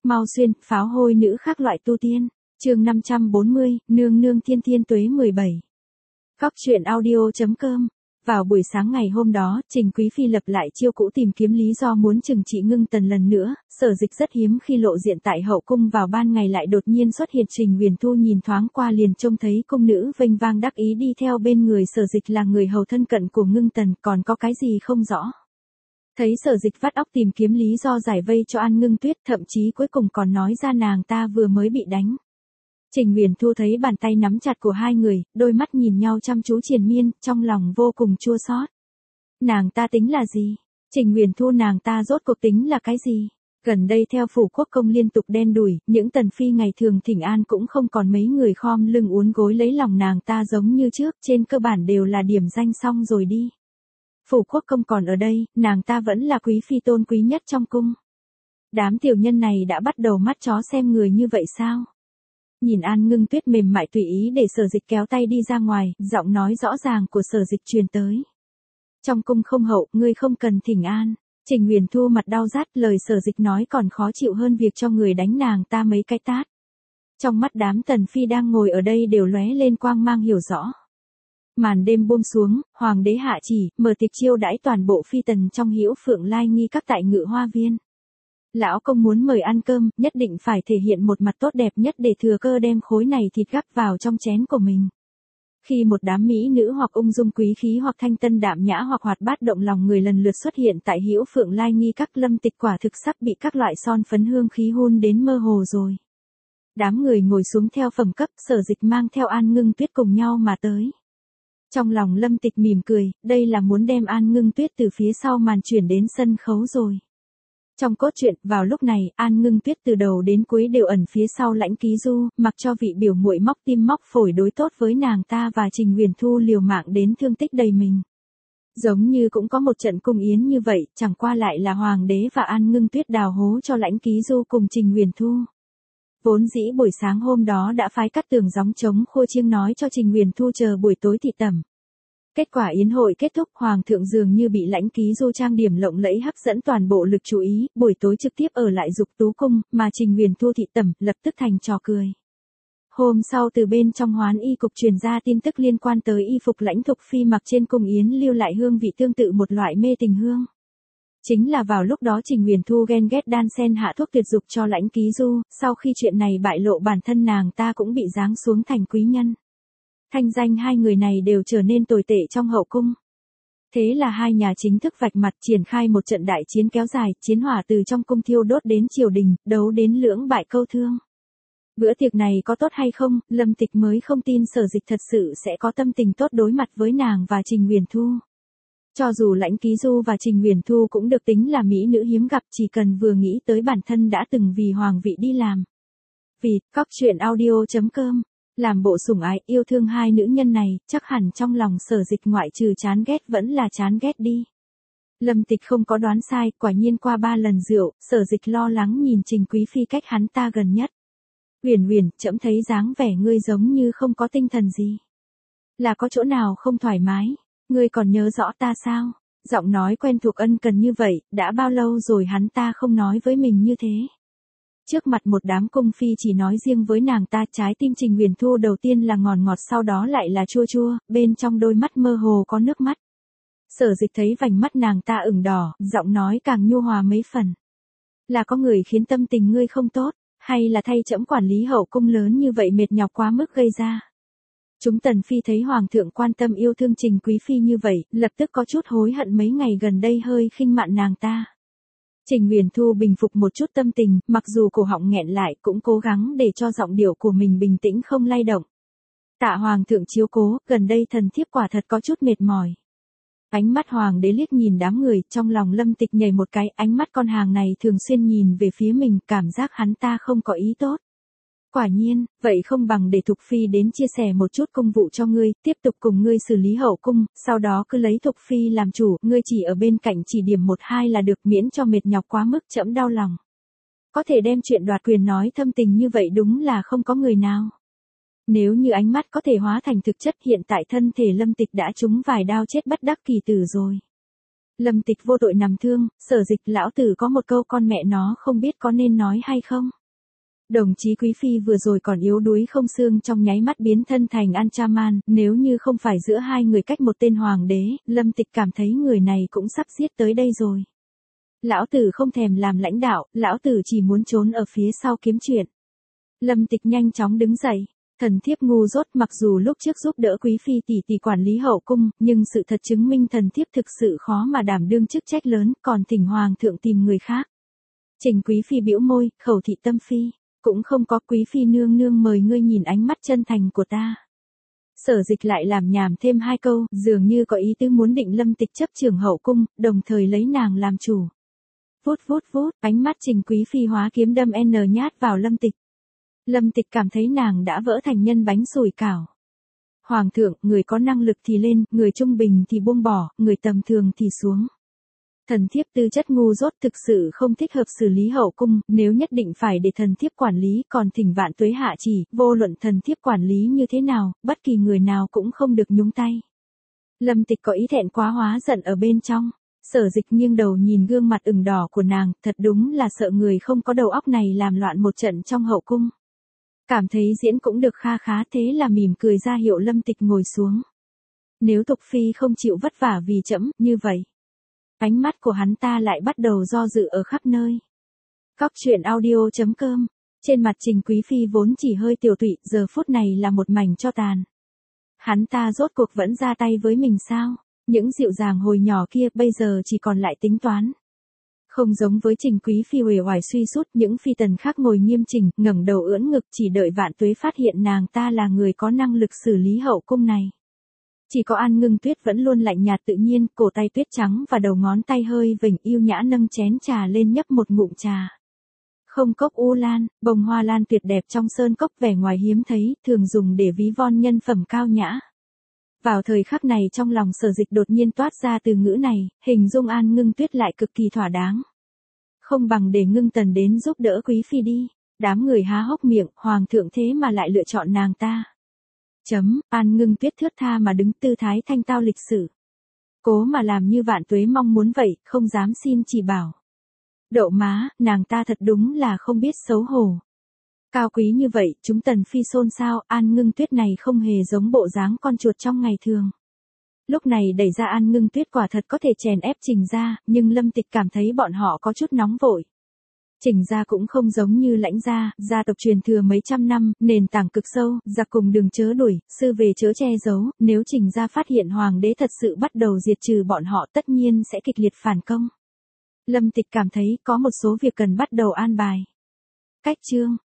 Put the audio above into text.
Mau xuyên, pháo hôi nữ khác loại tu tiên. Chương 540, nương nương thiên thiên tuế 17. Góc truyện audio.com. Vào buổi sáng ngày hôm đó, Trình Quý Phi lập lại chiêu cũ tìm kiếm lý do muốn trừng trị Ngưng Tần lần nữa. Sở Dịch rất hiếm khi lộ diện tại hậu cung, vào ban ngày lại đột nhiên xuất hiện. Trình Huyền Thu nhìn thoáng qua liền trông thấy cung nữ vênh vang đắc ý đi theo bên người Sở Dịch là người hầu thân cận của Ngưng Tần, còn có cái gì không rõ. Thấy Sở Dịch vắt óc tìm kiếm lý do giải vây cho An Ngưng Tuyết, thậm chí cuối cùng còn nói ra nàng ta vừa mới bị đánh. Trình Huyền Thu thấy bàn tay nắm chặt của hai người, đôi mắt nhìn nhau chăm chú triền miên, trong lòng vô cùng chua xót. Nàng ta tính là gì? Trình Huyền Thu nàng ta rốt cuộc tính là cái gì? Gần đây theo phủ quốc công liên tục đen đủi, những tần phi ngày thường thỉnh an cũng không còn mấy người khom lưng uốn gối lấy lòng nàng ta giống như trước, trên cơ bản đều là điểm danh xong rồi đi. Phủ quốc công còn ở đây, nàng ta vẫn là quý phi tôn quý nhất trong cung. Đám tiểu nhân này đã bắt đầu mắt chó xem người như vậy sao? Nhìn An Ngưng Tuyết mềm mại tùy ý để Sở Dịch kéo tay đi ra ngoài, giọng nói rõ ràng của Sở Dịch truyền tới. Trong cung không hậu, ngươi không cần thỉnh an. Trình Huyền Thu mặt đau rát, lời Sở Dịch nói còn khó chịu hơn việc cho người đánh nàng ta mấy cái tát. Trong mắt đám tần phi đang ngồi ở đây đều lóe lên quang mang hiểu rõ. Màn đêm buông xuống, hoàng đế hạ chỉ, mở tiệc chiêu đãi toàn bộ phi tần trong Hữu Phượng Lai Nghi các tại Ngự Hoa Viên. Lão công muốn mời ăn cơm, nhất định phải thể hiện một mặt tốt đẹp nhất để thừa cơ đem khối này thịt gắp vào trong chén của mình. Khi một đám mỹ nữ hoặc ung dung quý khí hoặc thanh tân đạm nhã hoặc hoạt bát động lòng người lần lượt xuất hiện tại Hữu Phượng Lai Nghi các, Lâm Tịch quả thực sắp bị các loại son phấn hương khí hun đến mơ hồ rồi. Đám người ngồi xuống theo phẩm cấp, Sở Dịch mang theo An Ngưng Tuyết cùng nhau mà tới. Trong lòng Lâm Tịch mỉm cười, đây là muốn đem An Ngưng Tuyết từ phía sau màn chuyển đến sân khấu rồi. Trong cốt truyện, vào lúc này, An Ngưng Tuyết từ đầu đến cuối đều ẩn phía sau Lãnh Ký Du, mặc cho vị biểu muội móc tim móc phổi đối tốt với nàng ta và Trình Huyền Thu liều mạng đến thương tích đầy mình. Giống như cũng có một trận cung yến như vậy, chẳng qua lại là hoàng đế và An Ngưng Tuyết đào hố cho Lãnh Ký Du cùng Trình Huyền Thu. Vốn dĩ buổi sáng hôm đó đã phái Cát Tường gióng trống khua chiêng nói cho Trình Huyền Thu chờ buổi tối thị tẩm. Kết quả yến hội kết thúc, hoàng thượng dường như bị Lãnh Ký Du trang điểm lộng lẫy hấp dẫn toàn bộ lực chú ý, buổi tối trực tiếp ở lại Dục Tú cung, mà Trình Huyền Thu thị tẩm lập tức thành trò cười. Hôm sau từ bên trong Hoán Y cục truyền ra tin tức liên quan tới y phục Lãnh Thục Phi mặc trên cung yến lưu lại hương vị tương tự một loại mê tình hương. Chính là vào lúc đó Trình Huyền Thu ghen ghét đan sen hạ thuốc tuyệt dục cho Lãnh Ký Du, sau khi chuyện này bại lộ bản thân nàng ta cũng bị giáng xuống thành quý nhân. Thanh danh hai người này đều trở nên tồi tệ trong hậu cung. Thế là hai nhà chính thức vạch mặt triển khai một trận đại chiến kéo dài, chiến hỏa từ trong cung thiêu đốt đến triều đình, đấu đến lưỡng bại câu thương. Bữa tiệc này có tốt hay không, Lâm Tịch mới không tin Sở Dịch thật sự sẽ có tâm tình tốt đối mặt với nàng và Trình Huyền Thu. Cho dù Lãnh Ký Du và Trình Huyền Thu cũng được tính là mỹ nữ hiếm gặp, chỉ cần vừa nghĩ tới bản thân đã từng vì hoàng vị đi làm. Vì, góc truyện audio.com. Làm bộ sủng ái yêu thương hai nữ nhân này, chắc hẳn trong lòng Sở Dịch ngoại trừ chán ghét vẫn là chán ghét đi. Lâm Tịch không có đoán sai, quả nhiên qua 3 lần rượu, Sở Dịch lo lắng nhìn Trình Quý Phi cách hắn ta gần nhất. Huyền Huyền, trẫm thấy dáng vẻ ngươi giống như không có tinh thần gì. Là có chỗ nào không thoải mái, ngươi còn nhớ rõ ta sao? Giọng nói quen thuộc ân cần như vậy, đã bao lâu rồi hắn ta không nói với mình như thế? Trước mặt một đám cung phi chỉ nói riêng với nàng ta, trái tim Trình Huyền Thu đầu tiên là ngọt ngọt sau đó lại là chua chua, bên trong đôi mắt mơ hồ có nước mắt. Sở Dịch thấy vành mắt nàng ta ửng đỏ, giọng nói càng nhu hòa mấy phần. Là có người khiến tâm tình ngươi không tốt, hay là thay trẫm quản lý hậu cung lớn như vậy mệt nhọc quá mức gây ra? Chúng tần phi thấy hoàng thượng quan tâm yêu thương Trình Quý Phi như vậy, lập tức có chút hối hận mấy ngày gần đây hơi khinh mạn nàng ta. Trình Huyền Thu bình phục một chút tâm tình, mặc dù cổ họng nghẹn lại cũng cố gắng để cho giọng điệu của mình bình tĩnh không lay động. Tạ hoàng thượng chiếu cố, gần đây thần thiếp quả thật có chút mệt mỏi. Ánh mắt hoàng đế liếc nhìn đám người, trong lòng Lâm Tịch nhảy một cái, ánh mắt con hàng này thường xuyên nhìn về phía mình, cảm giác hắn ta không có ý tốt. Quả nhiên, vậy không bằng để Thục Phi đến chia sẻ một chút công vụ cho ngươi, tiếp tục cùng ngươi xử lý hậu cung, sau đó cứ lấy Thục Phi làm chủ, ngươi chỉ ở bên cạnh chỉ điểm 1-2 là được, miễn cho mệt nhọc quá mức trẫm đau lòng. Có thể đem chuyện đoạt quyền nói thâm tình như vậy đúng là không có người nào. Nếu như ánh mắt có thể hóa thành thực chất, hiện tại thân thể Lâm Tịch đã trúng vài đao chết bất đắc kỳ tử rồi. Lâm Tịch vô tội nằm thương, Sở Dịch lão tử có một câu con mẹ nó không biết có nên nói hay không. Đồng chí Quý Phi vừa rồi còn yếu đuối không xương trong nháy mắt biến thân thành Anchaman, nếu như không phải giữa hai người cách một tên hoàng đế, Lâm Tịch cảm thấy người này cũng sắp giết tới đây rồi. Lão tử không thèm làm lãnh đạo, lão tử chỉ muốn trốn ở phía sau kiếm chuyện. Lâm Tịch nhanh chóng đứng dậy. Thần thiếp ngu dốt, mặc dù lúc trước giúp đỡ Quý Phi tỷ tỷ quản lý hậu cung, nhưng sự thật chứng minh thần thiếp thực sự khó mà đảm đương chức trách lớn, còn thỉnh hoàng thượng tìm người khác. Trình Quý Phi bĩu môi, khẩu thị tâm phi, cũng không có. Quý Phi nương nương mời ngươi nhìn ánh mắt chân thành của ta. Sở Dịch lại làm nhảm thêm hai câu, dường như có ý tứ muốn định Lâm Tịch chấp trưởng hậu cung, đồng thời lấy nàng làm chủ. Vút vút vút, ánh mắt Trình Quý Phi hóa kiếm đâm n nhát vào Lâm Tịch. Lâm Tịch cảm thấy nàng đã vỡ thành nhân bánh sủi cảo. Hoàng thượng, người có năng lực thì lên, người trung bình thì buông bỏ, người tầm thường thì xuống. Thần thiếp tư chất ngu dốt, thực sự không thích hợp xử lý hậu cung, nếu nhất định phải để thần thiếp quản lý, còn thỉnh vạn tuế hạ chỉ, vô luận thần thiếp quản lý như thế nào, bất kỳ người nào cũng không được nhúng tay. Lâm Tịch có ý thẹn quá hóa giận ở bên trong. Sở Dịch nghiêng đầu nhìn gương mặt ửng đỏ của nàng, thật đúng là sợ người không có đầu óc này làm loạn một trận trong hậu cung. Cảm thấy diễn cũng được kha khá, thế là mỉm cười ra hiệu Lâm Tịch ngồi xuống. Nếu Tục Phi không chịu vất vả vì trẫm, như vậy. Ánh mắt của hắn ta lại bắt đầu do dự ở khắp nơi. Cóc truyện audio.com. Trên mặt Trình Quý Phi vốn chỉ hơi tiểu tụy, giờ phút này là một mảnh tro tàn. Hắn ta rốt cuộc vẫn ra tay với mình sao? Những dịu dàng hồi nhỏ kia bây giờ chỉ còn lại tính toán. Không giống với Trình Quý Phi uể oải suy sút, những phi tần khác ngồi nghiêm chỉnh, ngẩng đầu ưỡn ngực chỉ đợi vạn tuế phát hiện nàng ta là người có năng lực xử lý hậu cung này. Chỉ có An Ngưng Tuyết vẫn luôn lạnh nhạt tự nhiên, cổ tay tuyết trắng và đầu ngón tay hơi vểnh yêu nhã nâng chén trà lên nhấp một ngụm trà. Không cốc u lan, bông hoa lan tuyệt đẹp trong sơn cốc vẻ ngoài hiếm thấy, thường dùng để ví von nhân phẩm cao nhã. Vào thời khắc này trong lòng Sở Dịch đột nhiên toát ra từ ngữ này, hình dung An Ngưng Tuyết lại cực kỳ thỏa đáng. Không bằng để Ngưng Tần đến giúp đỡ Quý Phi đi. Đám người há hốc miệng, hoàng thượng thế mà lại lựa chọn nàng ta. An Ngưng Tuyết thướt tha mà đứng, tư thái thanh tao lịch sử. Cố mà làm như vạn tuế mong muốn vậy, không dám xin chỉ bảo. Đậu má, nàng ta thật đúng là không biết xấu hổ. Cao quý như vậy, chúng tần phi xôn xao, An Ngưng Tuyết này không hề giống bộ dáng con chuột trong ngày thường. Lúc này đẩy ra An Ngưng Tuyết quả thật có thể chèn ép Trình gia, nhưng Lâm Tịch cảm thấy bọn họ có chút nóng vội. Trình gia cũng không giống như Lãnh gia, gia tộc truyền thừa mấy trăm năm, nền tảng cực sâu, giặc cùng đường chớ đuổi, sư về chớ che giấu, nếu Trình gia phát hiện hoàng đế thật sự bắt đầu diệt trừ bọn họ tất nhiên sẽ kịch liệt phản công. Lâm Tịch cảm thấy có một số việc cần bắt đầu an bài. Cách chương